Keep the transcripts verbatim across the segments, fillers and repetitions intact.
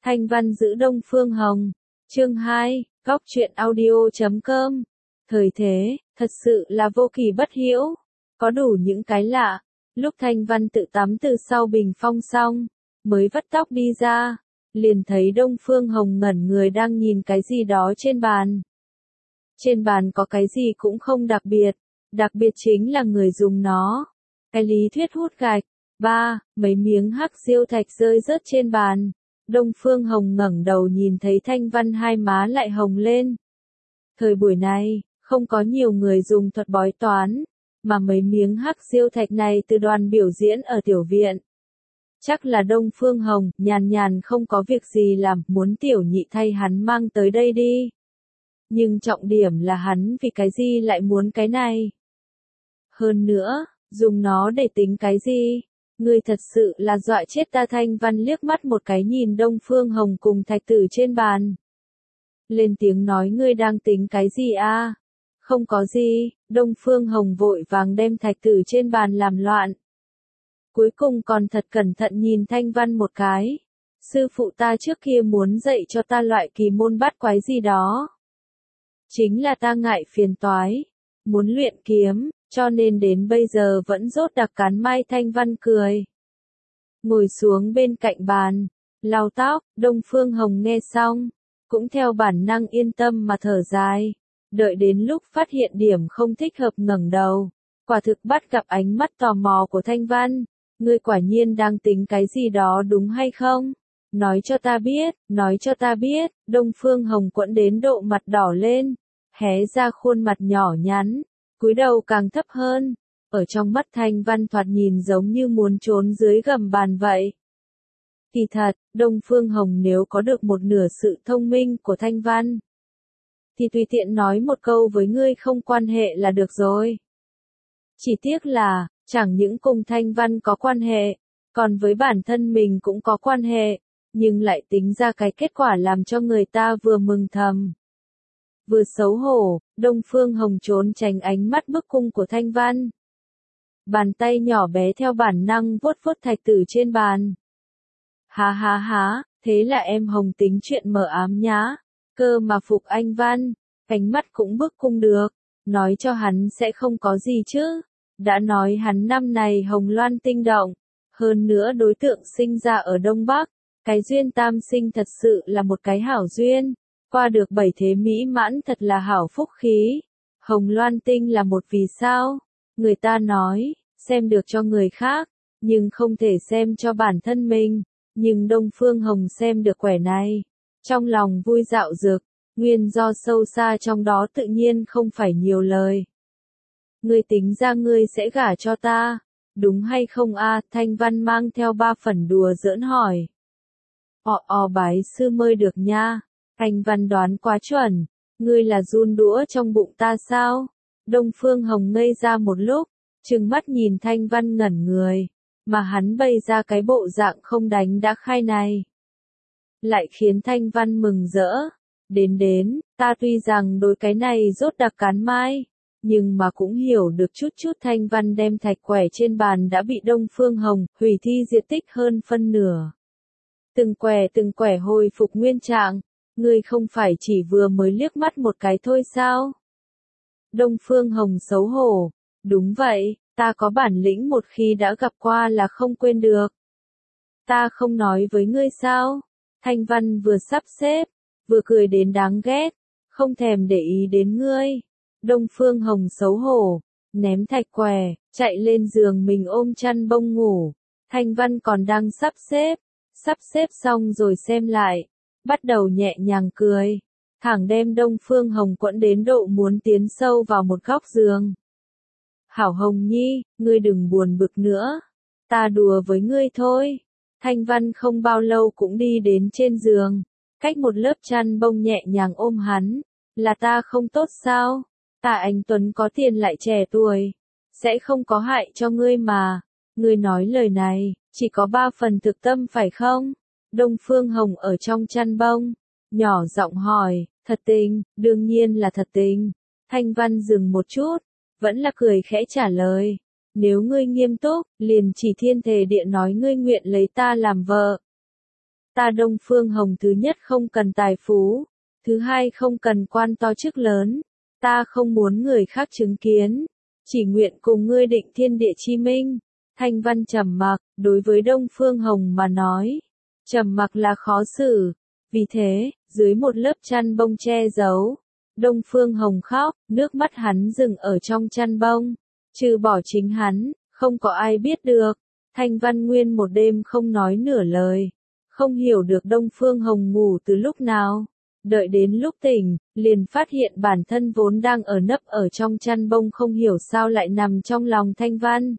Thanh văn giữ Đông Phương Hồng. Chương hai, góc truyện audio chấm com. Thời thế, thật sự là vô kỳ bất hiểu. Có đủ những cái lạ. Lúc Thanh Văn tự tắm từ sau bình phong xong, mới vắt tóc đi ra, liền thấy Đông Phương Hồng ngẩn người đang nhìn cái gì đó trên bàn. Trên bàn có cái gì cũng không đặc biệt, đặc biệt chính là người dùng nó. Cái lý thuyết hút gạch. Ba, mấy miếng hắc diêu thạch rơi rớt trên bàn. Đông Phương Hồng ngẩng đầu nhìn thấy Thanh Văn hai má lại hồng lên. Thời buổi này, không có nhiều người dùng thuật bói toán, mà mấy miếng hắc diêu thạch này từ đoàn biểu diễn ở tiểu viện. Chắc là Đông Phương Hồng, nhàn nhàn không có việc gì làm, muốn tiểu nhị thay hắn mang tới đây đi. Nhưng trọng điểm là hắn vì cái gì lại muốn cái này? Hơn nữa, dùng nó để tính cái gì? Ngươi thật sự là dọa chết ta. Thanh Văn liếc mắt một cái nhìn Đông Phương Hồng cùng thạch tử trên bàn. Lên tiếng nói ngươi đang tính cái gì a? À? Không có gì. Đông Phương Hồng vội vàng đem thạch tử trên bàn làm loạn. Cuối cùng còn thật cẩn thận nhìn Thanh Văn một cái. Sư phụ ta trước kia muốn dạy cho ta loại kỳ môn bát quái gì đó. Chính là ta ngại phiền toái, muốn luyện kiếm, cho nên đến bây giờ vẫn rốt đặc cán mai. Thanh Văn cười. Ngồi xuống bên cạnh bàn, lau tóc. Đông Phương Hồng nghe xong, cũng theo bản năng yên tâm mà thở dài. Đợi đến lúc phát hiện điểm không thích hợp ngẩng đầu, quả thực bắt gặp ánh mắt tò mò của Thanh Văn. Ngươi quả nhiên đang tính cái gì đó đúng hay không? Nói cho ta biết, nói cho ta biết. Đông Phương Hồng quẫn đến độ mặt đỏ lên, hé ra khuôn mặt nhỏ nhắn, cúi đầu càng thấp hơn. Ở trong mắt Thanh Văn thoạt nhìn giống như muốn trốn dưới gầm bàn vậy. Kỳ thật, Đông Phương Hồng nếu có được một nửa sự thông minh của Thanh Văn, thì tùy tiện nói một câu với ngươi không quan hệ là được rồi. Chỉ tiếc là, chẳng những cùng Thanh Văn có quan hệ, còn với bản thân mình cũng có quan hệ, nhưng lại tính ra cái kết quả làm cho người ta vừa mừng thầm, vừa xấu hổ. Đông Phương Hồng trốn tránh ánh mắt bức cung của Thanh Văn. Bàn tay nhỏ bé theo bản năng vuốt vuốt thạch tử trên bàn. Há há há, thế là em Hồng tính chuyện mờ ám nhá. Cơ mà phục anh Văn, ánh mắt cũng bức cung được. Nói cho hắn sẽ không có gì chứ. Đã nói hắn năm này hồng loan tinh động. Hơn nữa đối tượng sinh ra ở Đông Bắc. Cái duyên tam sinh thật sự là một cái hảo duyên. Qua được bảy thế mỹ mãn thật là hảo phúc khí. Hồng loan tinh là một vì sao? Người ta nói, xem được cho người khác, nhưng không thể xem cho bản thân mình. Nhưng Đông Phương Hồng xem được quẻ này. Trong lòng vui dạo dực, nguyên do sâu xa trong đó tự nhiên không phải nhiều lời. Ngươi tính ra ngươi sẽ gả cho ta, đúng hay không a? À? Thanh Văn mang theo ba phần đùa giỡn hỏi. Ò ò bái sư mơi được nha. Thanh Văn đoán quá chuẩn, ngươi là giun đũa trong bụng ta sao? Đông Phương Hồng ngây ra một lúc, trừng mắt nhìn Thanh Văn ngẩn người, mà hắn bày ra cái bộ dạng không đánh đã khai này. Lại khiến Thanh Văn mừng rỡ. Đến đến, ta tuy rằng đối cái này rốt đặc cán mai, nhưng mà cũng hiểu được chút chút. Thanh Văn đem thạch quẻ trên bàn đã bị Đông Phương Hồng hủy thi diệt tích hơn phân nửa. Từng quẻ từng quẻ hồi phục nguyên trạng, ngươi không phải chỉ vừa mới liếc mắt một cái thôi sao? Đông Phương Hồng xấu hổ, đúng vậy, ta có bản lĩnh một khi đã gặp qua là không quên được. Ta không nói với ngươi sao? Thanh Văn vừa sắp xếp, vừa cười đến đáng ghét, không thèm để ý đến ngươi. Đông Phương Hồng xấu hổ, ném thạch quẻ, chạy lên giường mình ôm chăn bông ngủ. Thanh Văn còn đang sắp xếp, sắp xếp xong rồi xem lại, bắt đầu nhẹ nhàng cười, thẳng đem Đông Phương Hồng quẫn đến độ muốn tiến sâu vào một góc giường. Hảo Hồng Nhi, ngươi đừng buồn bực nữa, ta đùa với ngươi thôi. Thanh Văn không bao lâu cũng đi đến trên giường, cách một lớp chăn bông nhẹ nhàng ôm hắn. Là ta không tốt sao? Ta anh Tuấn có tiền lại trẻ tuổi, sẽ không có hại cho ngươi mà. Ngươi nói lời này, chỉ có ba phần thực tâm phải không? Đông Phương Hồng ở trong chăn bông, nhỏ giọng hỏi. Thật tình, đương nhiên là thật tình. Thanh Văn dừng một chút, vẫn là cười khẽ trả lời. Nếu ngươi nghiêm túc, liền chỉ thiên thề địa nói ngươi nguyện lấy ta làm vợ. Ta Đông Phương Hồng thứ nhất không cần tài phú, thứ hai không cần quan to chức lớn, ta không muốn người khác chứng kiến, chỉ nguyện cùng ngươi định thiên địa chi minh. Thanh Văn trầm mặc, đối với Đông Phương Hồng mà nói, trầm mặc là khó xử, vì thế, dưới một lớp chăn bông che giấu, Đông Phương Hồng khóc, nước mắt hắn dừng ở trong chăn bông, trừ bỏ chính hắn, không có ai biết được. Thanh Văn nguyên một đêm không nói nửa lời, không hiểu được Đông Phương Hồng ngủ từ lúc nào, đợi đến lúc tỉnh, liền phát hiện bản thân vốn đang ở nấp ở trong chăn bông không hiểu sao lại nằm trong lòng Thanh Văn.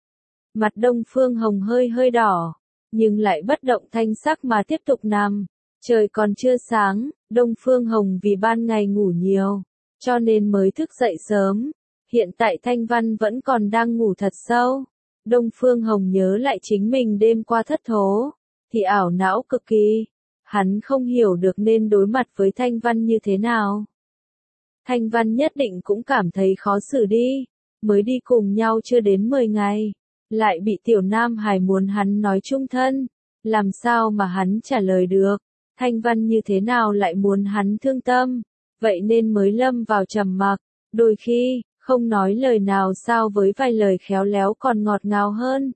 Mặt Đông Phương Hồng hơi hơi đỏ, nhưng lại bất động thanh sắc mà tiếp tục nằm. Trời còn chưa sáng, Đông Phương Hồng vì ban ngày ngủ nhiều, cho nên mới thức dậy sớm. Hiện tại Thanh Văn vẫn còn đang ngủ thật sâu. Đông Phương Hồng nhớ lại chính mình đêm qua thất thố, thì ảo não cực kỳ. Hắn không hiểu được nên đối mặt với Thanh Văn như thế nào. Thanh Văn nhất định cũng cảm thấy khó xử đi, mới đi cùng nhau chưa đến mười ngày, lại bị tiểu nam hài muốn hắn nói chung thân, làm sao mà hắn trả lời được. Thanh Văn như thế nào lại muốn hắn thương tâm, vậy nên mới lâm vào trầm mặc, đôi khi, không nói lời nào sao với vài lời khéo léo còn ngọt ngào hơn.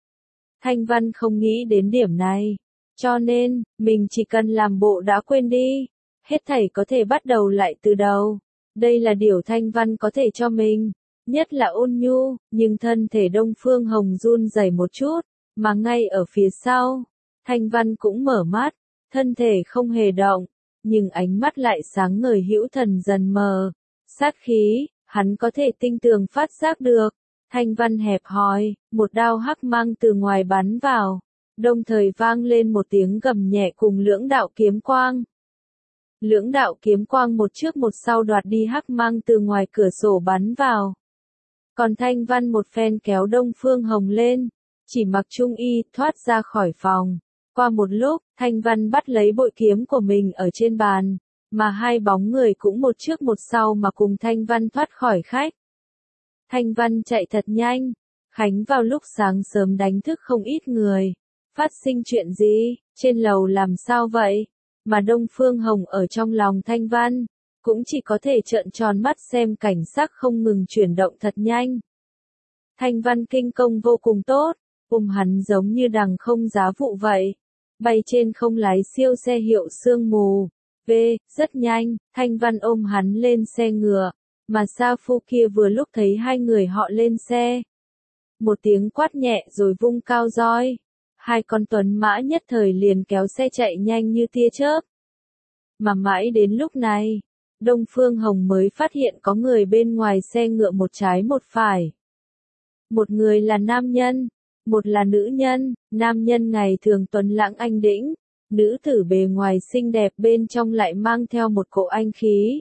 Thanh Văn không nghĩ đến điểm này, cho nên, mình chỉ cần làm bộ đã quên đi, hết thảy có thể bắt đầu lại từ đầu. Đây là điều Thanh Văn có thể cho mình, nhất là ôn nhu, nhưng thân thể Đông Phương Hồng run rẩy một chút, mà ngay ở phía sau, Thanh Văn cũng mở mắt. Thân thể không hề động, nhưng ánh mắt lại sáng ngời hữu thần dần mờ. Sát khí, hắn có thể tinh tường phát giác được. Thanh Văn hẹp hòi, một đao hắc mang từ ngoài bắn vào. Đồng thời vang lên một tiếng gầm nhẹ cùng lưỡng đạo kiếm quang. Lưỡng đạo kiếm quang một trước một sau đoạt đi hắc mang từ ngoài cửa sổ bắn vào. Còn Thanh Văn một phen kéo Đông Phương Hồng lên, chỉ mặc trung y thoát ra khỏi phòng. Qua một lúc, Thanh Văn bắt lấy bội kiếm của mình ở trên bàn, mà hai bóng người cũng một trước một sau mà cùng Thanh Văn thoát khỏi khách. Thanh Văn chạy thật nhanh, Khánh vào lúc sáng sớm đánh thức không ít người. Phát sinh chuyện gì, trên lầu làm sao vậy? Mà Đông Phương Hồng ở trong lòng Thanh Văn, cũng chỉ có thể trợn tròn mắt xem cảnh sắc không ngừng chuyển động thật nhanh. Thanh Văn kinh công vô cùng tốt, ôm hắn giống như đằng không giá vụ vậy. Bay trên không lái siêu xe hiệu sương mù. V, rất nhanh, Thanh Văn ôm hắn lên xe ngựa, mà Sa Phu kia vừa lúc thấy hai người họ lên xe. Một tiếng quát nhẹ rồi vung cao roi. Hai con tuấn mã nhất thời liền kéo xe chạy nhanh như tia chớp. Mà mãi đến lúc này, Đông Phương Hồng mới phát hiện có người bên ngoài xe ngựa một trái một phải. Một người là nam nhân, một là nữ nhân, nam nhân ngày thường tuấn lãng anh đĩnh, nữ tử bề ngoài xinh đẹp bên trong lại mang theo một cỗ anh khí.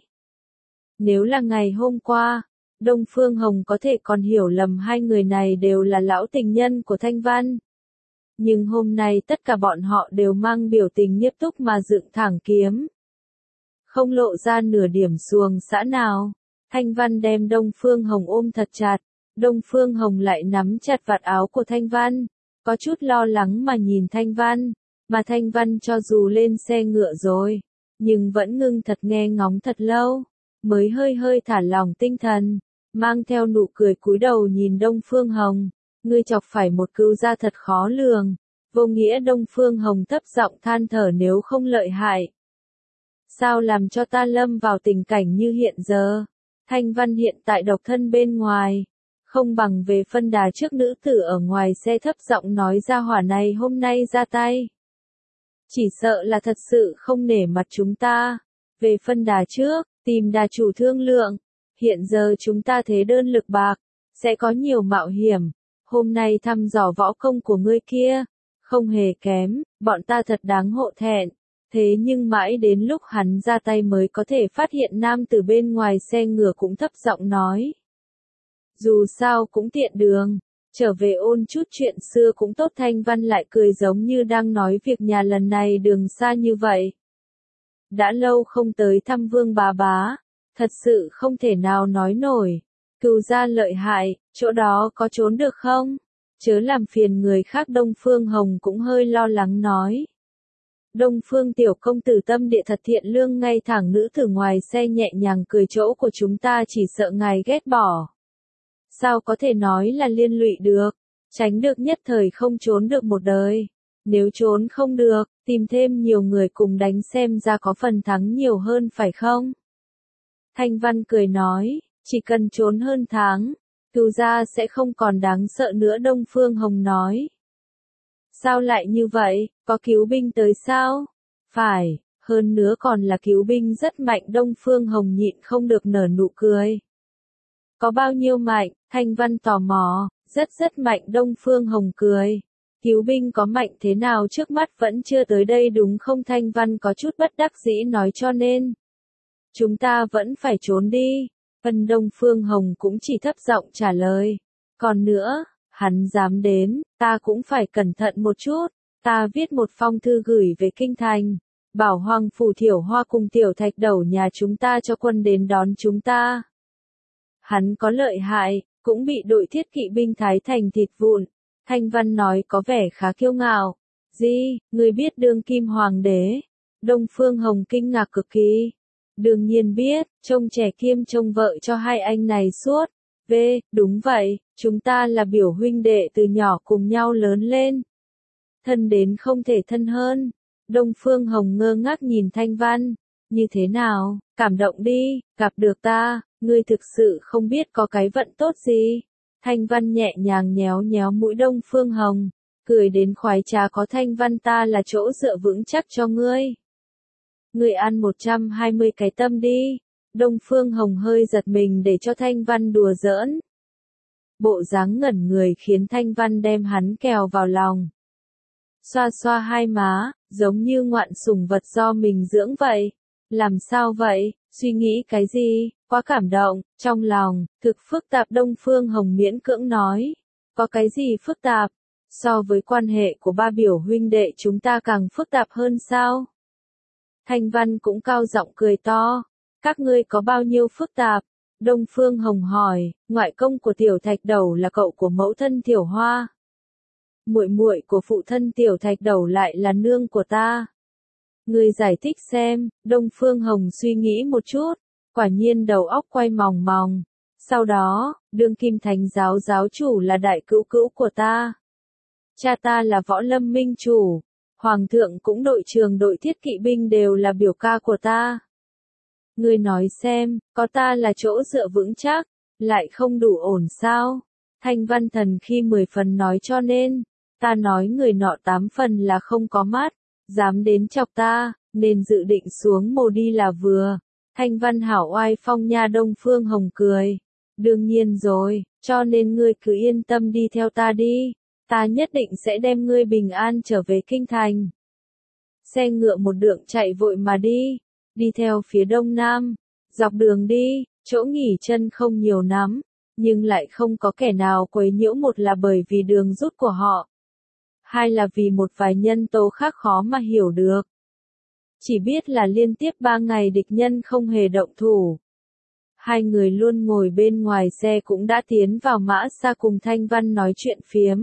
Nếu là ngày hôm qua, Đông Phương Hồng có thể còn hiểu lầm hai người này đều là lão tình nhân của Thanh Văn. Nhưng hôm nay tất cả bọn họ đều mang biểu tình nghiêm túc mà dựng thẳng kiếm. Không lộ ra nửa điểm xuồng xã nào. Thanh Văn đem Đông Phương Hồng ôm thật chặt. Đông Phương Hồng lại nắm chặt vạt áo của Thanh Văn. Có chút lo lắng mà nhìn Thanh Văn. Mà Thanh Văn cho dù lên xe ngựa rồi, nhưng vẫn ngưng thật nghe ngóng thật lâu. Mới hơi hơi thả lỏng tinh thần. Mang theo nụ cười cúi đầu nhìn Đông Phương Hồng. Ngươi chọc phải một cừu gia thật khó lường. Vô nghĩa Đông Phương Hồng thấp giọng than thở nếu không lợi hại. Sao làm cho ta lâm vào tình cảnh như hiện giờ? Thanh Văn hiện tại độc thân bên ngoài. Không bằng về phân đà trước nữ tử ở ngoài xe thấp giọng nói ra hỏa này hôm nay ra tay. Chỉ sợ là thật sự không nể mặt chúng ta. Về phân đà trước, tìm đà chủ thương lượng. Hiện giờ chúng ta thế đơn lực bạc. Sẽ có nhiều mạo hiểm. Hôm nay thăm dò võ công của ngươi kia, không hề kém, bọn ta thật đáng hộ thẹn. Thế nhưng mãi đến lúc hắn ra tay mới có thể phát hiện nam từ bên ngoài xe ngựa cũng thấp giọng nói. Dù sao cũng tiện đường, trở về ôn chút chuyện xưa cũng tốt. Thanh Văn lại cười giống như đang nói việc nhà lần này đường xa như vậy. Đã lâu không tới thăm Vương bà bá, thật sự không thể nào nói nổi. Cừu gia lợi hại, chỗ đó có trốn được không? Chớ làm phiền người khác. Đông Phương Hồng cũng hơi lo lắng nói. Đông Phương tiểu công tử tâm địa thật thiện lương ngay thẳng, nữ tử ngoài xe nhẹ nhàng cười, chỗ của chúng ta chỉ sợ ngài ghét bỏ. Sao có thể nói là liên lụy được, tránh được nhất thời không trốn được một đời. Nếu trốn không được, tìm thêm nhiều người cùng đánh xem ra có phần thắng nhiều hơn phải không? Thanh Văn cười nói, chỉ cần trốn hơn tháng, cứu ra sẽ không còn đáng sợ nữa. Đông Phương Hồng nói. Sao lại như vậy, có cứu binh tới sao? Phải, hơn nữa còn là cứu binh rất mạnh. Đông Phương Hồng nhịn không được nở nụ cười. Có bao nhiêu mạnh? Thanh Văn tò mò. Rất rất mạnh. Đông Phương Hồng cười. Cứu binh có mạnh thế nào trước mắt vẫn chưa tới đây đúng không? Thanh Văn có chút bất đắc dĩ nói, cho nên chúng ta vẫn phải trốn đi. Vân Đông Phương Hồng cũng chỉ thấp giọng trả lời. Còn nữa, hắn dám đến, ta cũng phải cẩn thận một chút. Ta viết một phong thư gửi về kinh thành, bảo Hoàng phủ Thiểu Hoa cùng Tiểu Thạch Đầu nhà chúng ta cho quân đến đón chúng ta. Hắn có lợi hại, cũng bị đội thiết kỵ binh thái thành thịt vụn. Thanh Văn nói có vẻ khá kiêu ngạo. Gì, người biết đương kim hoàng đế? Đông Phương Hồng kinh ngạc cực kỳ. Đương nhiên biết, trông trẻ kiêm trông vợ cho hai anh này suốt. V, đúng vậy, chúng ta là biểu huynh đệ từ nhỏ cùng nhau lớn lên. Thân đến không thể thân hơn. Đông Phương Hồng ngơ ngác nhìn Thanh Văn. Như thế nào, cảm động đi, gặp được ta, ngươi thực sự không biết có cái vận tốt gì. Thanh Văn nhẹ nhàng nhéo nhéo mũi Đông Phương Hồng, cười đến khoái trá, có Thanh Văn ta là chỗ dựa vững chắc cho ngươi. Ngươi ăn một trăm hai mươi cái tâm đi. Đông Phương Hồng hơi giật mình để cho Thanh Văn đùa giỡn. Bộ dáng ngẩn người khiến Thanh Văn đem hắn kèo vào lòng. Xoa xoa hai má, giống như ngoạn sủng vật do mình dưỡng vậy. Làm sao vậy, suy nghĩ cái gì, quá cảm động, trong lòng, thực phức tạp. Đông Phương Hồng miễn cưỡng nói. Có cái gì phức tạp, so với quan hệ của ba biểu huynh đệ chúng ta càng phức tạp hơn sao? Thanh Văn cũng cao giọng cười to. Các ngươi có bao nhiêu phức tạp? Đông Phương Hồng hỏi, ngoại công của Tiểu Thạch Đầu là cậu của mẫu thân Thiểu Hoa. Muội muội của phụ thân Tiểu Thạch Đầu lại là nương của ta. Ngươi giải thích xem. Đông Phương Hồng suy nghĩ một chút, quả nhiên đầu óc quay mòng mòng. Sau đó, đương kim thánh giáo giáo chủ là đại cữu cữu của ta. Cha ta là võ lâm minh chủ. Hoàng thượng cũng đội trường đội thiết kỵ binh đều là biểu ca của ta. Ngươi nói xem, có ta là chỗ dựa vững chắc, lại không đủ ổn sao? Thanh Văn thần khi mười phần nói, cho nên, ta nói người nọ tám phần là không có mắt, dám đến chọc ta, nên dự định xuống mồ đi là vừa. Thanh Văn hảo oai phong nha. Đông Phương Hồng cười. Đương nhiên rồi, cho nên ngươi cứ yên tâm đi theo ta đi. Ta nhất định sẽ đem ngươi bình an trở về kinh thành. Xe ngựa một đường chạy vội mà đi. Đi theo phía đông nam, dọc đường đi, chỗ nghỉ chân không nhiều lắm, nhưng lại không có kẻ nào quấy nhiễu. Một là bởi vì đường rút của họ, hai là vì một vài nhân tố khác khó mà hiểu được. Chỉ biết là liên tiếp ba ngày địch nhân không hề động thủ. Hai người luôn ngồi bên ngoài xe cũng đã tiến vào mã xa cùng Thanh Văn nói chuyện phiếm.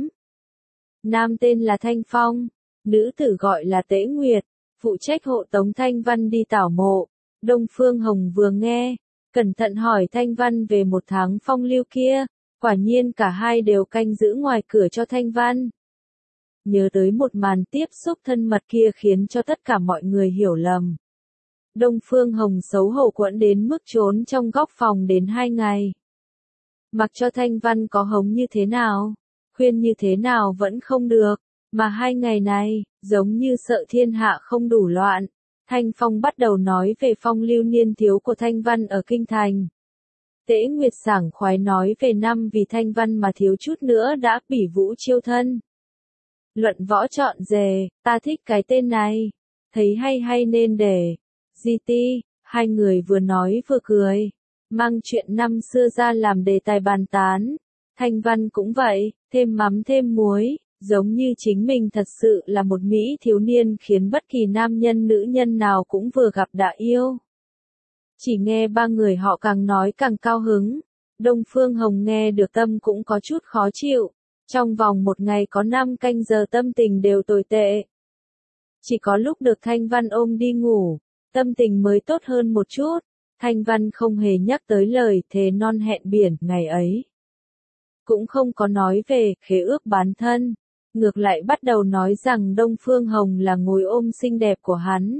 Nam tên là Thanh Phong, nữ tử gọi là Tế Nguyệt, phụ trách hộ tống Thanh Văn đi tảo mộ. Đông Phương Hồng vừa nghe, cẩn thận hỏi Thanh Văn về một tháng phong lưu kia, quả nhiên cả hai đều canh giữ ngoài cửa cho Thanh Văn. Nhớ tới một màn tiếp xúc thân mật kia khiến cho tất cả mọi người hiểu lầm. Đông Phương Hồng xấu hổ quẫn đến mức trốn trong góc phòng đến hai ngày. Mặc cho Thanh Văn có hống như thế nào, khuyên như thế nào vẫn không được, mà hai ngày này, giống như sợ thiên hạ không đủ loạn. Thanh Phong bắt đầu nói về phong lưu niên thiếu của Thanh Văn ở kinh thành. Tế Nguyệt sảng khoái nói về năm vì Thanh Văn mà thiếu chút nữa đã bỉ vũ chiêu thân. Luận võ chọn dề, ta thích cái tên này, thấy hay hay nên để. Di ti, hai người vừa nói vừa cười, mang chuyện năm xưa ra làm đề tài bàn tán. Thanh Văn cũng vậy, thêm mắm thêm muối, giống như chính mình thật sự là một mỹ thiếu niên khiến bất kỳ nam nhân nữ nhân nào cũng vừa gặp đã yêu. Chỉ nghe ba người họ càng nói càng cao hứng. Đông Phương Hồng nghe được tâm cũng có chút khó chịu. Trong vòng một ngày có năm canh giờ tâm tình đều tồi tệ. Chỉ có lúc được Thanh Văn ôm đi ngủ, tâm tình mới tốt hơn một chút. Thanh Văn không hề nhắc tới lời thề non hẹn biển ngày ấy. Cũng không có nói về khế ước bán thân. Ngược lại bắt đầu nói rằng Đông Phương Hồng là gối ôm xinh đẹp của hắn.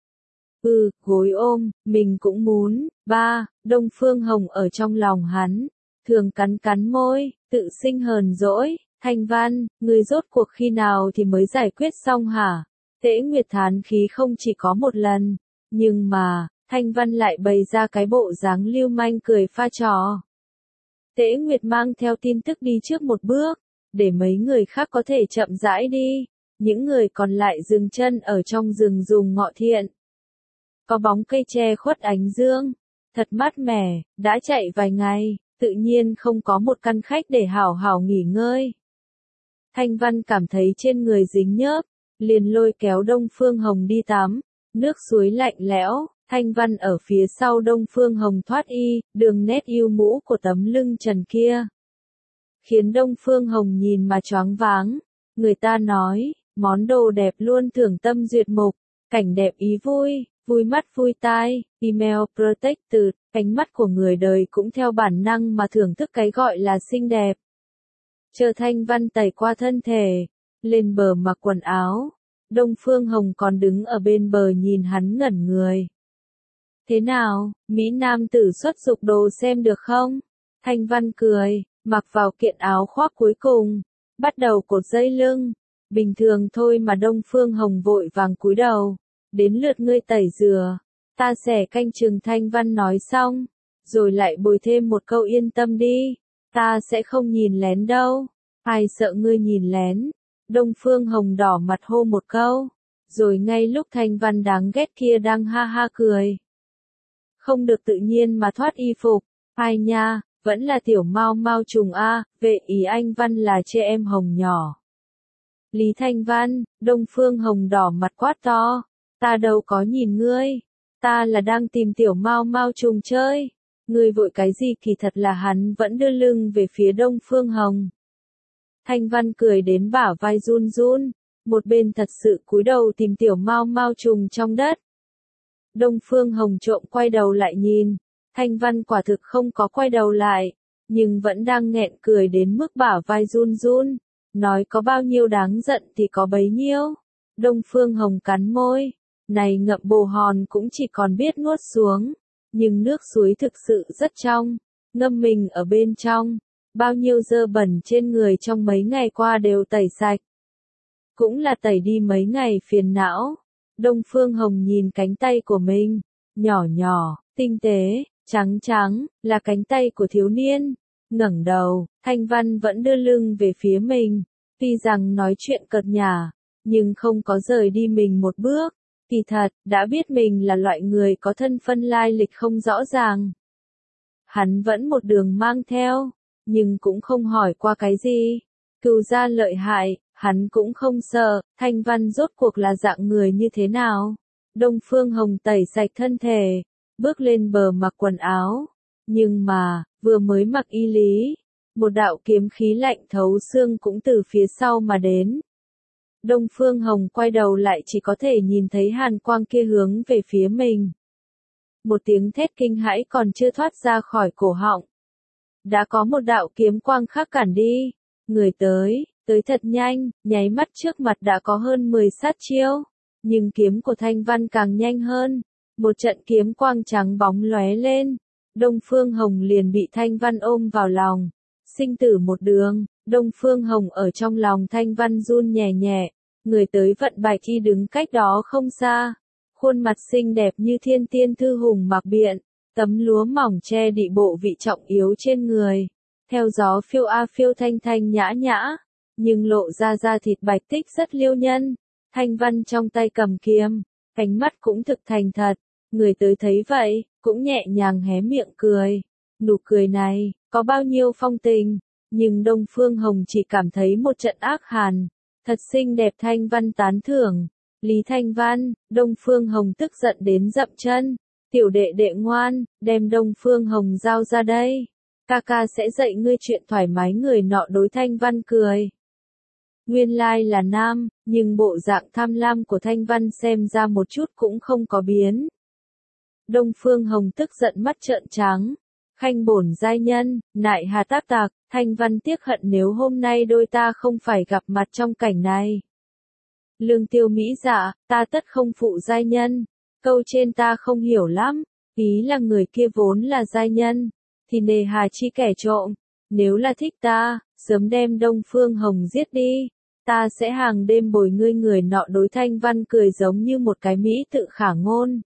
Ừ, gối ôm, mình cũng muốn. Ba, Đông Phương Hồng ở trong lòng hắn. Thường cắn cắn môi, tự sinh hờn dỗi. Thanh Văn, người rốt cuộc khi nào thì mới giải quyết xong hả? Tễ Nguyệt thán khí không chỉ có một lần. Nhưng mà, Thanh Văn lại bày ra cái bộ dáng lưu manh cười pha trò. Tễ Nguyệt mang theo tin tức đi trước một bước, để mấy người khác có thể chậm rãi đi. Những người còn lại dừng chân ở trong rừng dùng ngọ thiện. Có bóng cây che khuất ánh dương, thật mát mẻ, đã chạy vài ngày, tự nhiên không có một căn khách để hảo hảo nghỉ ngơi. Thanh Văn cảm thấy trên người dính nhớp, liền lôi kéo Đông Phương Hồng đi tắm, nước suối lạnh lẽo. Thanh Văn ở phía sau Đông Phương Hồng thoát y, đường nét yêu mũ của tấm lưng trần kia. Khiến Đông Phương Hồng nhìn mà choáng váng. Người ta nói, món đồ đẹp luôn thưởng tâm duyệt mục, cảnh đẹp ý vui, vui mắt vui tai, email protected, ánh mắt của người đời cũng theo bản năng mà thưởng thức cái gọi là xinh đẹp. Chờ Thanh Văn tẩy qua thân thể, lên bờ mặc quần áo, Đông Phương Hồng còn đứng ở bên bờ nhìn hắn ngẩn người. Thế nào, Mỹ Nam tử xuất dục đồ xem được không? Thanh Văn cười, mặc vào kiện áo khoác cuối cùng, bắt đầu cột dây lưng. Bình thường thôi mà Đông Phương Hồng vội vàng cúi đầu. Đến lượt ngươi tẩy dừa, ta sẽ canh chừng. Thanh Văn nói xong, rồi lại bồi thêm một câu yên tâm đi, ta sẽ không nhìn lén đâu. Ai sợ ngươi nhìn lén? Đông Phương Hồng đỏ mặt hô một câu, rồi ngay lúc Thanh Văn đáng ghét kia đang ha ha cười. Không được tự nhiên mà thoát y phục, ai nha, vẫn là tiểu mau mau trùng a, vệ ý anh Văn là chê em Hồng nhỏ. Lý Thanh Văn, Đông Phương Hồng đỏ mặt quát to, ta đâu có nhìn ngươi, ta là đang tìm tiểu mau mau trùng chơi. Ngươi vội cái gì? Kỳ thật là hắn vẫn đưa lưng về phía Đông Phương Hồng. Thanh Văn cười đến bả vai run run, một bên thật sự cúi đầu tìm tiểu mau mau trùng trong đất. Đông Phương Hồng trộm quay đầu lại nhìn, Thanh Văn quả thực không có quay đầu lại, nhưng vẫn đang nghẹn cười đến mức bả vai run run, nói có bao nhiêu đáng giận thì có bấy nhiêu. Đông Phương Hồng cắn môi, này ngậm bồ hòn cũng chỉ còn biết nuốt xuống, nhưng nước suối thực sự rất trong, ngâm mình ở bên trong, bao nhiêu dơ bẩn trên người trong mấy ngày qua đều tẩy sạch. Cũng là tẩy đi mấy ngày phiền não. Đông Phương Hồng nhìn cánh tay của mình, nhỏ nhỏ, tinh tế, trắng trắng, là cánh tay của thiếu niên. Ngẩng đầu, Thanh Văn vẫn đưa lưng về phía mình, tuy rằng nói chuyện cợt nhả, nhưng không có rời đi mình một bước. Kỳ thật, đã biết mình là loại người có thân phân lai lịch không rõ ràng. Hắn vẫn một đường mang theo, nhưng cũng không hỏi qua cái gì. Cừu gia lợi hại, hắn cũng không sợ. Thanh Văn rốt cuộc là dạng người như thế nào? Đông Phương Hồng tẩy sạch thân thể, bước lên bờ mặc quần áo. Nhưng mà, vừa mới mặc y lý, một đạo kiếm khí lạnh thấu xương cũng từ phía sau mà đến. Đông Phương Hồng quay đầu lại chỉ có thể nhìn thấy hàn quang kia hướng về phía mình. Một tiếng thét kinh hãi còn chưa thoát ra khỏi cổ họng. Đã có một đạo kiếm quang khác cản đi. Người tới, tới thật nhanh, nháy mắt trước mặt đã có hơn mười sát chiêu. Nhưng kiếm của Thanh Văn càng nhanh hơn. Một trận kiếm quang trắng bóng lóe lên. Đông Phương Hồng liền bị Thanh Văn ôm vào lòng. Sinh tử một đường, Đông Phương Hồng ở trong lòng Thanh Văn run nhẹ nhẹ. Người tới vận bạch y đứng cách đó không xa. Khuôn mặt xinh đẹp như thiên tiên thư hùng mặc biện. Tấm lúa mỏng che đị bộ vị trọng yếu trên người. Theo gió phiêu a phiêu thanh thanh nhã nhã. Nhưng lộ ra da thịt bạch tích rất liêu nhân. Thanh Văn trong tay cầm kiếm. Ánh mắt cũng thực thành thật. Người tới thấy vậy, cũng nhẹ nhàng hé miệng cười. Nụ cười này, có bao nhiêu phong tình. Nhưng Đông Phương Hồng chỉ cảm thấy một trận ác hàn. Thật xinh đẹp. Thanh Văn tán thưởng. Lý Thanh Văn, Đông Phương Hồng tức giận đến dậm chân. Tiểu đệ đệ ngoan, đem Đông Phương Hồng giao ra đây. Ca ca sẽ dạy ngươi chuyện thoải mái. Người nọ đối Thanh Văn cười. Nguyên lai là nam, nhưng bộ dạng tham lam của Thanh Văn xem ra một chút cũng không có biến. Đông Phương Hồng tức giận mắt trợn trắng. Khanh bổn giai nhân, nại hà tác tạc, Thanh Văn tiếc hận nếu hôm nay đôi ta không phải gặp mặt trong cảnh này. Lương Tiêu Mỹ dạ, ta tất không phụ giai nhân. Câu trên ta không hiểu lắm, ý là người kia vốn là giai nhân, thì nề hà chi kẻ trộm. Nếu là thích ta, sớm đem Đông Phương Hồng giết đi. Ta sẽ hàng đêm bồi ngươi. Người nọ đối Thanh Văn cười giống như một cái mỹ tự khả ngôn.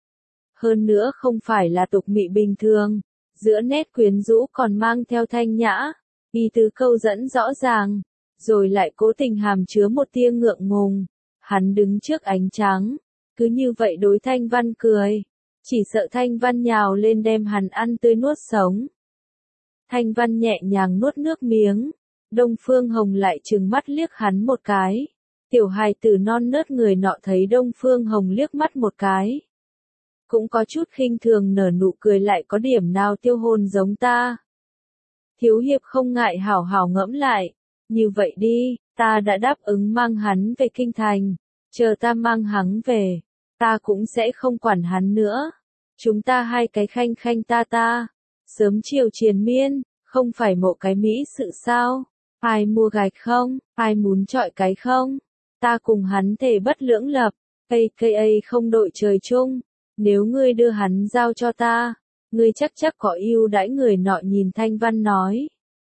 Hơn nữa không phải là tục mị bình thường, giữa nét quyến rũ còn mang theo thanh nhã, ý tứ câu dẫn rõ ràng, rồi lại cố tình hàm chứa một tia ngượng ngùng. Hắn đứng trước ánh trắng, cứ như vậy đối Thanh Văn cười, chỉ sợ Thanh Văn nhào lên đem hắn ăn tươi nuốt sống. Thanh Văn nhẹ nhàng nuốt nước miếng, Đông Phương Hồng lại trừng mắt liếc hắn một cái. Tiểu hài tử non nớt người nọ thấy Đông Phương Hồng liếc mắt một cái, cũng có chút khinh thường nở nụ cười, lại có điểm nào tiêu hồn giống ta. Thiếu hiệp không ngại hảo hảo ngẫm lại, như vậy đi, ta đã đáp ứng mang hắn về kinh thành, chờ ta mang hắn về, ta cũng sẽ không quản hắn nữa. Chúng ta hai cái khanh khanh ta ta, sớm chiều triền miên, không phải một cái mỹ sự sao? Ai mua gạch không? Ai muốn chọi cái không? Ta cùng hắn thề bất lưỡng lập, a ca a không đội trời chung. Nếu ngươi đưa hắn giao cho ta, ngươi chắc chắc có ưu đãi. Người nọ nhìn Thanh Văn nói,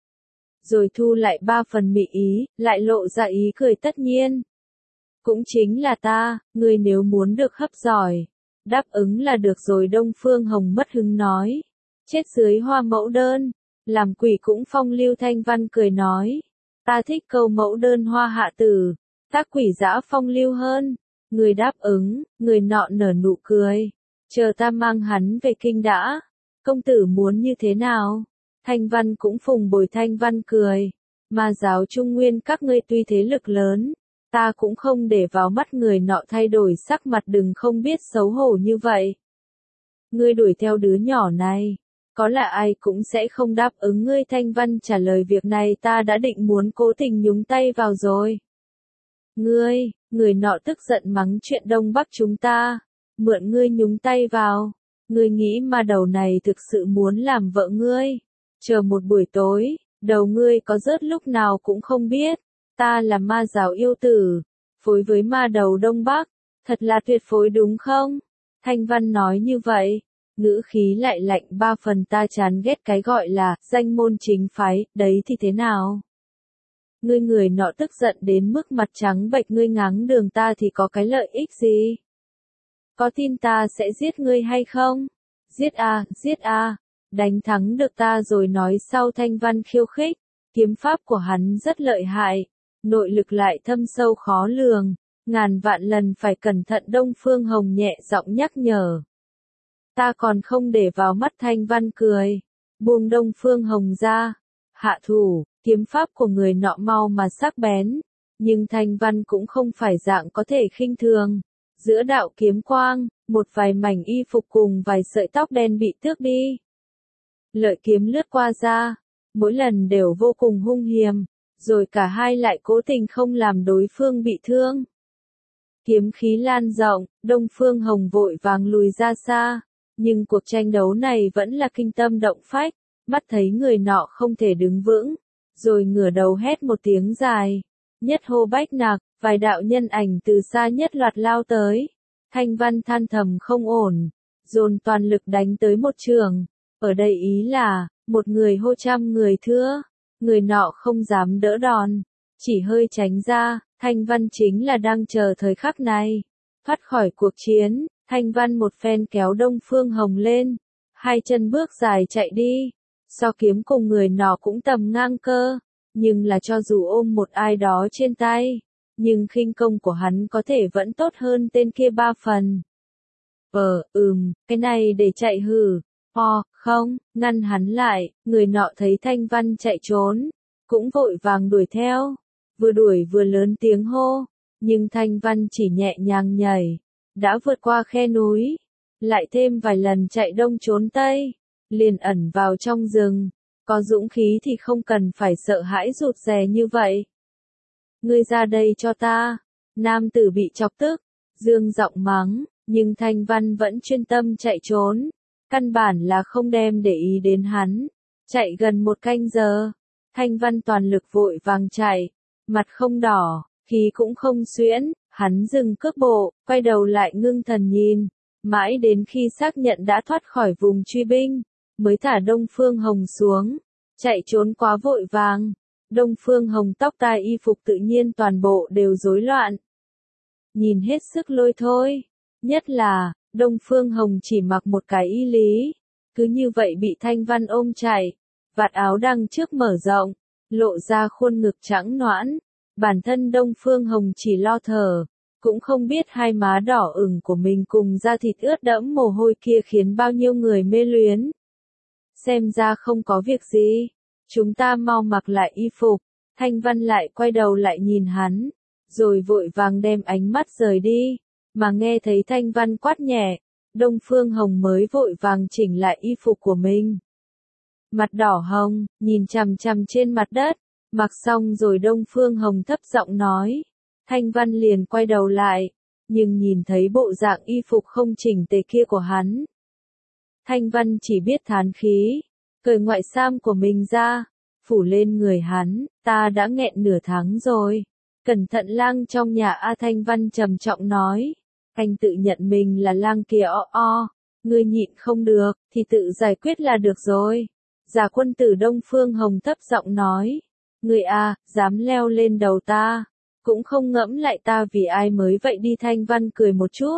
rồi thu lại ba phần mị ý, lại lộ ra ý cười tất nhiên. Cũng chính là ta, ngươi nếu muốn được hấp giỏi, đáp ứng là được rồi. Đông Phương Hồng mất hứng nói, chết dưới hoa mẫu đơn, làm quỷ cũng phong lưu. Thanh Văn cười nói, ta thích câu mẫu đơn hoa hạ tử, tác quỷ dã phong lưu hơn. Người đáp ứng, người nọ nở nụ cười, chờ ta mang hắn về kinh đã. Công tử muốn như thế nào? Thanh Văn cũng phùng bồi. Thanh Văn cười, mà giáo Trung Nguyên các ngươi tuy thế lực lớn, ta cũng không để vào mắt. Người nọ thay đổi sắc mặt, đừng không biết xấu hổ như vậy. Ngươi đuổi theo đứa nhỏ này, có là ai cũng sẽ không đáp ứng ngươi. Thanh Văn trả lời, việc này ta đã định muốn cố tình nhúng tay vào rồi. Ngươi, người nọ tức giận mắng, chuyện Đông Bắc chúng ta, mượn ngươi nhúng tay vào. Ngươi nghĩ mà đầu này thực sự muốn làm vợ ngươi, chờ một buổi tối, đầu ngươi có rớt lúc nào cũng không biết. Ta là ma giáo yêu tử, phối với ma đầu Đông Bắc, thật là tuyệt phối đúng không? Thanh Văn nói như vậy, ngữ khí lại lạnh ba phần. Ta chán ghét cái gọi là danh môn chính phái, đấy thì thế nào? Ngươi người nọ tức giận đến mức mặt trắng bệch, ngươi ngáng đường ta thì có cái lợi ích gì? Có tin ta sẽ giết ngươi hay không? Giết a, giết a, đánh thắng được ta rồi nói sau. Thanh Văn khiêu khích, kiếm pháp của hắn rất lợi hại, nội lực lại thâm sâu khó lường, ngàn vạn lần phải cẩn thận. Đông Phương Hồng nhẹ giọng nhắc nhở. Ta còn không để vào mắt. Thanh Văn cười, buông Đông Phương Hồng ra, hạ thủ. Kiếm pháp của người nọ mau mà sắc bén, nhưng Thanh Văn cũng không phải dạng có thể khinh thường. Giữa đạo kiếm quang, một vài mảnh y phục cùng vài sợi tóc đen bị tước đi. Lợi kiếm lướt qua ra, mỗi lần đều vô cùng hung hiểm, rồi cả hai lại cố tình không làm đối phương bị thương. Kiếm khí lan rộng, Đông Phương Hồng vội vàng lùi ra xa, nhưng cuộc tranh đấu này vẫn là kinh tâm động phách. Mắt thấy người nọ không thể đứng vững, rồi ngửa đầu hét một tiếng dài, nhất hô bách nạc, vài đạo nhân ảnh từ xa nhất loạt lao tới. Thanh Văn than thầm không ổn, dồn toàn lực đánh tới một trường. Ở đây ý là, một người hô trăm người thưa, người nọ không dám đỡ đòn, chỉ hơi tránh ra. Thanh Văn chính là đang chờ thời khắc này, thoát khỏi cuộc chiến. Thanh Văn một phen kéo Đông Phương Hồng lên, hai chân bước dài chạy đi. So kiếm cùng người nọ cũng tầm ngang cơ, nhưng là cho dù ôm một ai đó trên tay, nhưng khinh công của hắn có thể vẫn tốt hơn tên kia ba phần. Ờ, ừm, cái này để chạy hử. O, không, ngăn hắn lại. Người nọ thấy Thanh Văn chạy trốn, cũng vội vàng đuổi theo, vừa đuổi vừa lớn tiếng hô, nhưng Thanh Văn chỉ nhẹ nhàng nhảy, đã vượt qua khe núi, lại thêm vài lần chạy đông trốn tây, liền ẩn vào trong rừng. Có dũng khí thì không cần phải sợ hãi rụt rè như vậy. ngươi ra đây cho ta. Nam tử bị chọc tức, dương giọng mắng, nhưng Thanh Văn vẫn chuyên tâm chạy trốn, căn bản là không đem để ý đến hắn. Chạy gần một canh giờ, Thanh Văn toàn lực vội vàng chạy, mặt không đỏ, khí cũng không xuyễn, hắn dừng cước bộ, quay đầu lại ngưng thần nhìn, mãi đến khi xác nhận đã thoát khỏi vùng truy binh, mới thả Đông Phương Hồng xuống. Chạy trốn quá vội vàng, Đông Phương Hồng tóc tai y phục tự nhiên toàn bộ đều rối loạn. Nhìn hết sức lôi thôi, nhất là, Đông Phương Hồng chỉ mặc một cái y lý, cứ như vậy bị Thanh Văn ôm chạy, vạt áo đằng trước mở rộng, lộ ra khuôn ngực trắng nõn, bản thân Đông Phương Hồng chỉ lo thở, cũng không biết hai má đỏ ửng của mình cùng da thịt ướt đẫm mồ hôi kia khiến bao nhiêu người mê luyến. Xem ra không có việc gì, chúng ta mau mặc lại y phục. Thanh Văn lại quay đầu lại nhìn hắn, rồi vội vàng đem ánh mắt rời đi, mà nghe thấy Thanh Văn quát nhẹ, Đông Phương Hồng mới vội vàng chỉnh lại y phục của mình. Mặt đỏ hồng, nhìn chằm chằm trên mặt đất, mặc xong rồi Đông Phương Hồng thấp giọng nói. Thanh Văn liền quay đầu lại, nhưng nhìn thấy bộ dạng y phục không chỉnh tề kia của hắn. Thanh Văn chỉ biết thán khí, cởi ngoại sam của mình ra, phủ lên người hắn, ta đã nghẹn nửa tháng rồi. Cẩn thận lang trong nhà A. Thanh Văn trầm trọng nói, anh tự nhận mình là lang kia o o, ngươi nhịn không được, thì tự giải quyết là được rồi. Giả quân tử Đông Phương Hồng thấp giọng nói, ngươi a, dám leo lên đầu ta, cũng không ngẫm lại ta vì ai mới vậy đi. Thanh Văn cười một chút,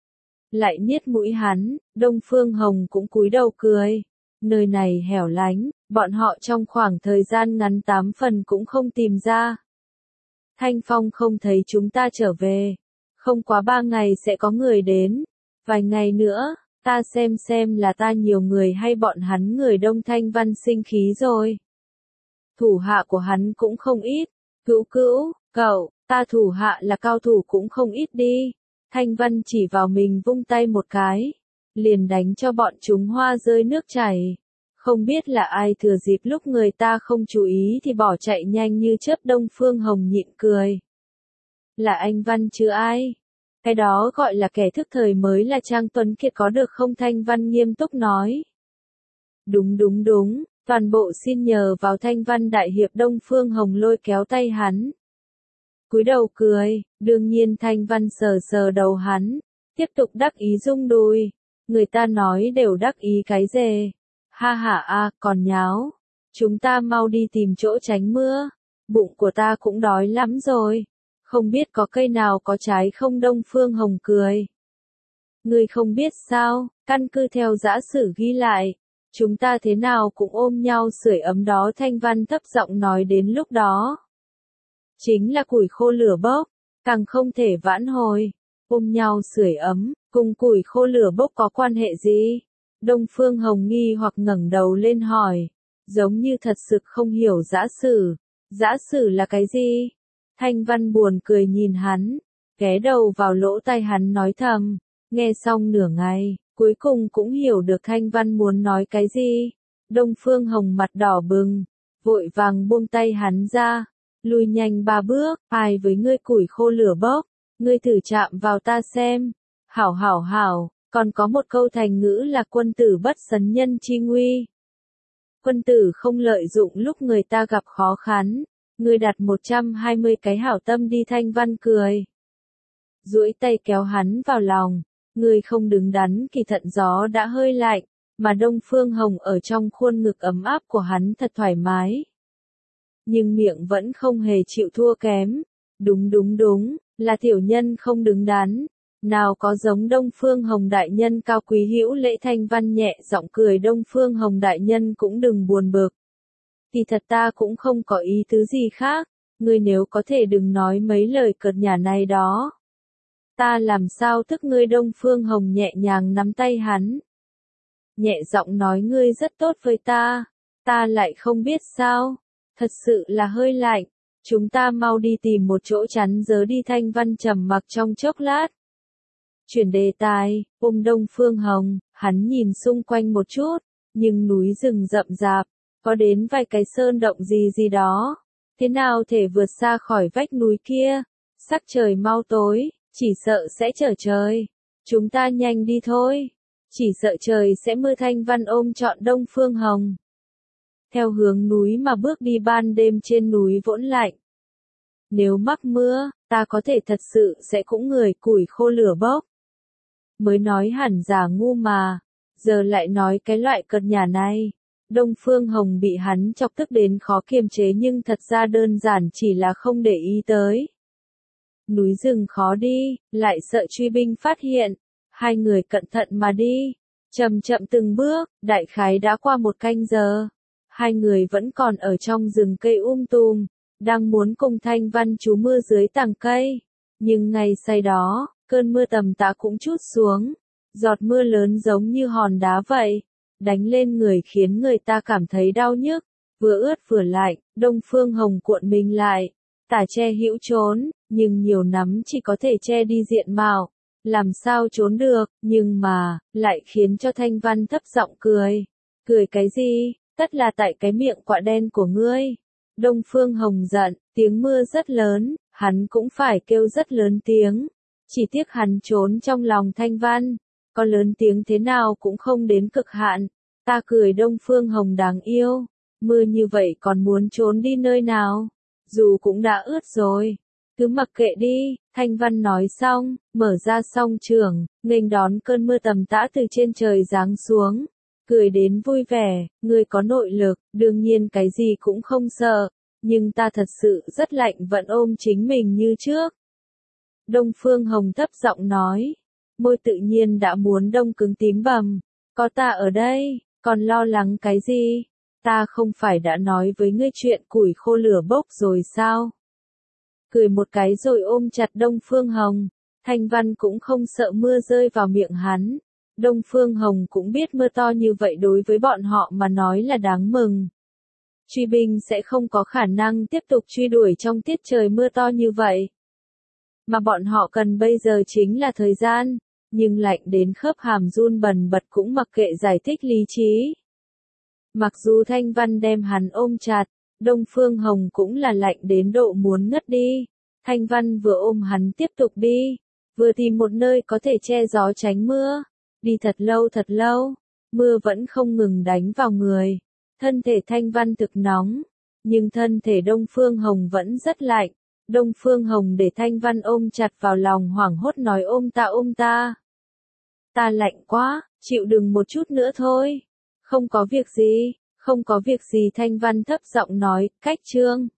lại niết mũi hắn, Đông Phương Hồng cũng cúi đầu cười. Nơi này hẻo lánh, bọn họ trong khoảng thời gian ngắn tám phần cũng không tìm ra. Thanh Phong không thấy chúng ta trở về, không quá ba ngày sẽ có người đến, vài ngày nữa, ta xem xem là ta nhiều người hay bọn hắn người đông. Thanh Văn sinh khí rồi. Thủ hạ của hắn cũng không ít, cữu cữu, cậu, ta thủ hạ là cao thủ cũng không ít đi. Thanh Văn chỉ vào mình vung tay một cái, liền đánh cho bọn chúng hoa rơi nước chảy. Không biết là ai thừa dịp lúc người ta không chú ý thì bỏ chạy nhanh như chớp. Đông Phương Hồng nhịn cười. Là anh Văn chứ ai? Cái đó gọi là kẻ thức thời mới là Trang Tuấn Kiệt có được không? Thanh Văn nghiêm túc nói. Đúng đúng đúng, toàn bộ xin nhờ vào Thanh Văn đại hiệp. Đông Phương Hồng lôi kéo tay hắn, cúi đầu cười, đương nhiên Thanh Văn sờ sờ đầu hắn, tiếp tục đắc ý rung đùi. Người ta nói đều đắc ý cái gì? Ha ha a, còn nháo. Chúng ta mau đi tìm chỗ tránh mưa. Bụng của ta cũng đói lắm rồi. Không biết có cây nào có trái không? Đông Phương Hồng cười. Ngươi không biết sao, căn cứ theo giả sử ghi lại, chúng ta thế nào cũng ôm nhau sưởi ấm đó. Thanh Văn thấp giọng nói, đến lúc đó chính là củi khô lửa bốc, càng không thể vãn hồi. Ôm nhau sưởi ấm, cùng củi khô lửa bốc có quan hệ gì? Đông Phương Hồng nghi hoặc ngẩng đầu lên hỏi, giống như thật sự không hiểu giả sử. Giả sử là cái gì? Thanh Văn buồn cười nhìn hắn, ghé đầu vào lỗ tai hắn nói thầm. Nghe xong nửa ngày, cuối cùng cũng hiểu được Thanh Văn muốn nói cái gì. Đông Phương Hồng mặt đỏ bừng, vội vàng buông tay hắn ra, lùi nhanh ba bước. Ai với ngươi củi khô lửa bốc, ngươi thử chạm vào ta xem. Hảo hảo hảo, còn có một câu thành ngữ là quân tử bất sấn nhân chi nguy. Quân tử không lợi dụng lúc người ta gặp khó khăn. Ngươi đặt một trăm hai mươi cái hảo tâm đi. Thanh Văn cười, duỗi tay kéo hắn vào lòng. Ngươi không đứng đắn, kỳ thận gió đã hơi lạnh, mà Đông Phương Hồng ở trong khuôn ngực ấm áp của hắn thật thoải mái. Nhưng miệng vẫn không hề chịu thua kém. Đúng đúng đúng, là tiểu nhân không đứng đắn. Nào có giống Đông Phương Hồng đại nhân cao quý hữu lễ. Thanh Văn nhẹ giọng cười. Đông Phương Hồng đại nhân cũng đừng buồn bực. Thì thật ta cũng không có ý tứ gì khác. Ngươi nếu có thể đừng nói mấy lời cợt nhả này đó. Ta làm sao tức ngươi? Đông Phương Hồng nhẹ nhàng nắm tay hắn, nhẹ giọng nói, ngươi rất tốt với ta. Ta lại không biết sao. Thật sự là hơi lạnh. Chúng ta mau đi tìm một chỗ chắn gió đi. Thanh Văn trầm mặc trong chốc lát, chuyển đề tài, ôm Đông Phương Hồng. Hắn nhìn xung quanh một chút, nhưng núi rừng rậm rạp, có đến vài cái sơn động gì gì đó. thế nào thể vượt xa khỏi vách núi kia? Sắc trời mau tối, chỉ sợ sẽ trở trời. Chúng ta nhanh đi thôi. Chỉ sợ trời sẽ mưa. Thanh Văn ôm trọn Đông Phương Hồng. Theo hướng núi mà bước đi. Ban đêm trên núi vỗn lạnh. Nếu mắc mưa, ta có thể thật sự sẽ cũng người củi khô lửa bốc. Mới nói hẳn giả ngu mà, giờ lại nói cái loại cợt nhả này. Đông Phương Hồng bị hắn chọc tức đến khó kiềm chế nhưng thật ra đơn giản chỉ là không để ý tới. Núi rừng khó đi, lại sợ truy binh phát hiện. Hai người cẩn thận mà đi, chậm chậm từng bước, đại khái đã qua một canh giờ. Hai người vẫn còn ở trong rừng cây um tùm, đang muốn cùng Thanh Văn trú mưa dưới tàng cây. Nhưng ngay sau đó, cơn mưa tầm tã cũng trút xuống. Giọt mưa lớn giống như hòn đá vậy, đánh lên người khiến người ta cảm thấy đau nhức. Vừa ướt vừa lạnh, Đông Phương Hồng cuộn mình lại, tả che hữu trốn, nhưng nhiều nắm chỉ có thể che đi diện mạo. Làm sao trốn được, nhưng mà, lại khiến cho Thanh Văn thấp giọng cười. Cười cái gì, tất là tại cái miệng quạ đen của ngươi. Đông Phương Hồng giận, tiếng mưa rất lớn, hắn cũng phải kêu rất lớn tiếng. Chỉ tiếc hắn trốn trong lòng Thanh Văn, có lớn tiếng thế nào cũng không đến cực hạn. Ta cười Đông Phương Hồng đáng yêu, mưa như vậy còn muốn trốn đi nơi nào, dù cũng đã ướt rồi. Cứ mặc kệ đi, Thanh Văn nói xong, mở ra song trường, nghênh đón cơn mưa tầm tã từ trên trời giáng xuống. Cười đến vui vẻ, ngươi có nội lực, đương nhiên cái gì cũng không sợ, nhưng ta thật sự rất lạnh vẫn ôm chính mình như trước. Đông Phương Hồng thấp giọng nói, môi tự nhiên đã muốn đông cứng tím bầm, có ta ở đây, còn lo lắng cái gì? Ta không phải đã nói với ngươi chuyện củi khô lửa bốc rồi sao? Cười một cái rồi ôm chặt Đông Phương Hồng. Thanh Văn cũng không sợ mưa rơi vào miệng hắn. Đông Phương Hồng cũng biết mưa to như vậy đối với bọn họ mà nói là đáng mừng. Truy binh sẽ không có khả năng tiếp tục truy đuổi trong tiết trời mưa to như vậy. Mà bọn họ cần bây giờ chính là thời gian, nhưng lạnh đến khớp hàm run bần bật cũng mặc kệ giải thích lý trí. Mặc dù Thanh Văn đem hắn ôm chặt, Đông Phương Hồng cũng là lạnh đến độ muốn ngất đi. Thanh Văn vừa ôm hắn tiếp tục đi, vừa tìm một nơi có thể che gió tránh mưa. Đi thật lâu thật lâu, mưa vẫn không ngừng đánh vào người. Thân thể Thanh Văn thực nóng, nhưng thân thể Đông Phương Hồng vẫn rất lạnh. Đông Phương Hồng để Thanh Văn ôm chặt vào lòng hoảng hốt nói ôm ta ôm ta. Ta lạnh quá, chịu đừng một chút nữa thôi. Không có việc gì, không có việc gì Thanh Văn thấp giọng nói, cách chương.